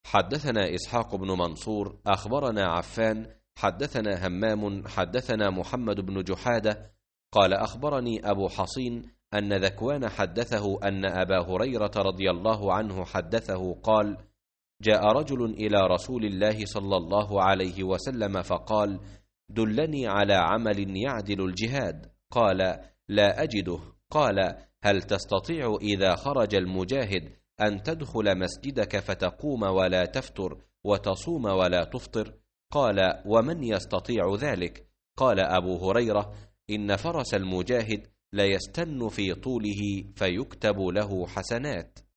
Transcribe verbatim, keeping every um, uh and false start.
حدثنا إسحاق بن منصور أخبرنا عفان حدثنا همام حدثنا محمد بن جحادة قال أخبرني أبو حصين أن ذكوان حدثه أن أبا هريرة رضي الله عنه حدثه قال: جاء رجل إلى رسول الله صلى الله عليه وسلم فقال: دلني على عمل يعدل الجهاد. قال: لا أجده. قال: هل تستطيع إذا خرج المجاهد أن تدخل مسجدك فتقوم ولا تفتر وتصوم ولا تفطر؟ قال: ومن يستطيع ذلك؟ قال أبو هريرة: إن فرس المجاهد ليستن في طوله فيكتب له حسنات.